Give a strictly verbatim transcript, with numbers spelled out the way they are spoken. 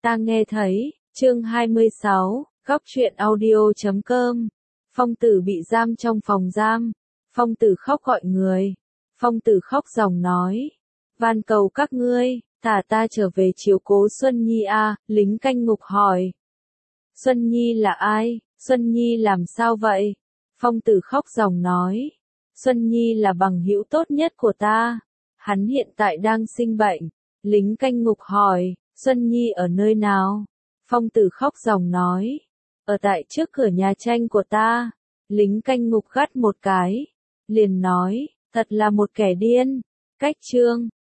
Ta nghe thấy, chương hai mươi sáu, góc truyện audio chấm com. Phong tử bị giam trong phòng giam. Phong tử khóc gọi người. Phong tử khóc ròng nói. Van cầu các ngươi, thả ta trở về chiếu cố Xuân Nhi a. Lính canh ngục hỏi. Xuân Nhi là ai? Xuân Nhi làm sao vậy? Phong tử khóc ròng nói. Xuân Nhi là bằng hữu tốt nhất của ta. Hắn hiện tại đang sinh bệnh. Lính canh ngục hỏi. Xuân Nhi ở nơi nào? Phong tử khóc ròng nói. Ở tại trước cửa nhà tranh của ta. Lính canh ngục gắt một cái. Liền nói, thật là một kẻ điên. Cách chương.